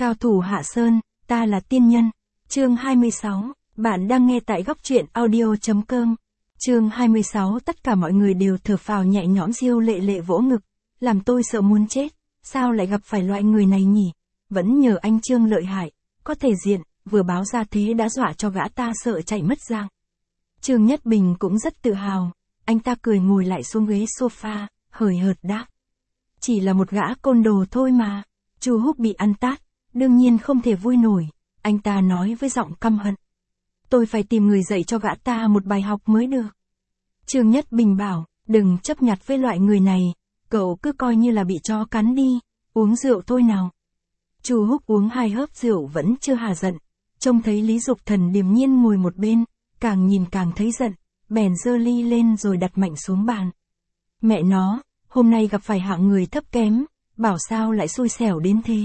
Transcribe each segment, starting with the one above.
Cao thủ Hạ Sơn, ta là tiên nhân. Chương 26, bạn đang nghe tại góc truyện audio.com. Chương 26, tất cả mọi người đều thở phào nhẹ nhõm. Diêu Lệ Lệ vỗ ngực, làm tôi sợ muốn chết, sao lại gặp phải loại người này nhỉ? Vẫn nhờ anh Trương lợi hại, có thể diện, vừa báo ra thế đã dọa cho gã ta sợ chạy mất dạng. Trương Nhất Bình cũng rất tự hào, anh ta cười ngồi lại xuống ghế sofa, hời hợt đáp. Chỉ là một gã côn đồ thôi mà. Chu Húc bị ăn tát, đương nhiên không thể vui nổi, anh ta nói với giọng căm hận. Tôi phải tìm người dạy cho gã ta một bài học mới được. Trương Nhất Bình bảo, đừng chấp nhặt với loại người này, cậu cứ coi như là bị chó cắn đi, uống rượu thôi nào. Chu Húc uống 2 hớp rượu vẫn chưa hả giận, trông thấy Lý Dục Thần điềm nhiên ngồi một bên, càng nhìn càng thấy giận, bèn giơ ly lên rồi đặt mạnh xuống bàn. Mẹ nó, hôm nay gặp phải hạng người thấp kém, bảo sao lại xui xẻo đến thế.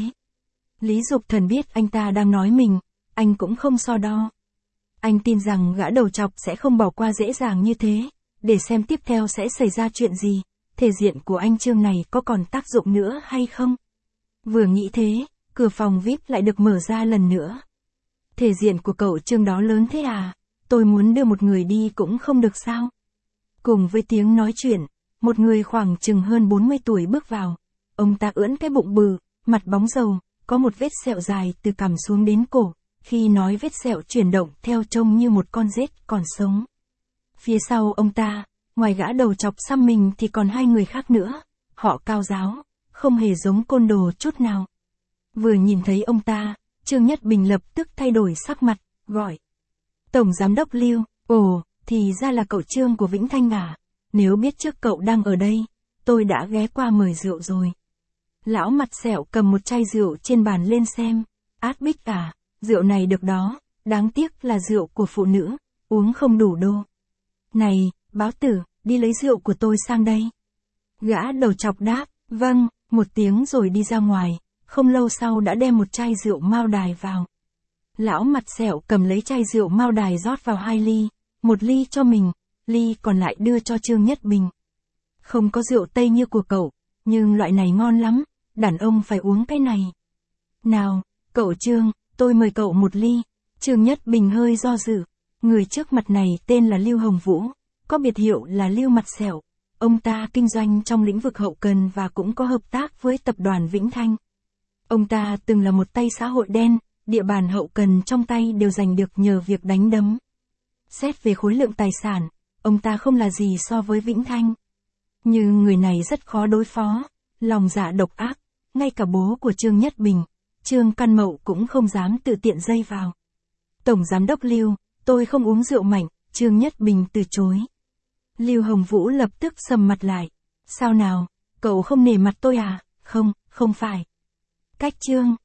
Lý Dục Thần biết anh ta đang nói mình, anh cũng không so đo. Anh tin rằng gã đầu chọc sẽ không bỏ qua dễ dàng như thế, để xem tiếp theo sẽ xảy ra chuyện gì, thể diện của anh Trương này có còn tác dụng nữa hay không. Vừa nghĩ thế, cửa phòng VIP lại được mở ra lần nữa. Thể diện của cậu Trương đó lớn thế à, tôi muốn đưa một người đi cũng không được sao. Cùng với tiếng nói chuyện, một người khoảng chừng hơn 40 tuổi bước vào. Ông ta ưỡn cái bụng bự, mặt bóng dầu, có một vết sẹo dài từ cằm xuống đến cổ, khi nói vết sẹo chuyển động theo trông như một con rết còn sống. Phía sau ông ta, ngoài gã đầu chọc xăm mình thì còn 2 người khác nữa, họ cao ráo, không hề giống côn đồ chút nào. Vừa nhìn thấy ông ta, Trương Nhất Bình lập tức thay đổi sắc mặt, gọi. Tổng Giám đốc Lưu, ồ, thì ra là cậu Trương của Vĩnh Thanh à, nếu biết trước cậu đang ở đây, tôi đã ghé qua mời rượu rồi. Lão mặt sẹo cầm một chai rượu trên bàn lên xem, Át Bích à, rượu này được đó, đáng tiếc là rượu của phụ nữ, uống không đủ đô. Này, báo tử, đi lấy rượu của tôi sang đây. Gã đầu chọc đáp, vâng, một tiếng rồi đi ra ngoài, không lâu sau đã đem một chai rượu Mao Đài vào. Lão mặt sẹo cầm lấy chai rượu Mao Đài rót vào 2 ly, một ly cho mình, ly còn lại đưa cho Trương Nhất Bình. Không có rượu Tây như của cậu, nhưng loại này ngon lắm, đàn ông phải uống cái này. Nào, cậu Trương, tôi mời cậu một ly. Trương Nhất Bình hơi do dự, người trước mặt này tên là Lưu Hồng Vũ, có biệt hiệu là Lưu Mặt Sẹo. Ông ta kinh doanh trong lĩnh vực hậu cần và cũng có hợp tác với tập đoàn Vĩnh Thanh. Ông ta từng là một tay xã hội đen, địa bàn hậu cần trong tay đều giành được nhờ việc đánh đấm. Xét về khối lượng tài sản, ông ta không là gì so với Vĩnh Thanh. Nhưng người này rất khó đối phó, lòng dạ độc ác, ngay cả bố của Trương Nhất Bình, Trương Căn Mậu cũng không dám tự tiện dây vào. Tổng Giám đốc Lưu, tôi không uống rượu mạnh, Trương Nhất Bình từ chối. Lưu Hồng Vũ lập tức sầm mặt lại. Sao nào, cậu không nể mặt tôi à? Không, không phải. Cách Trương,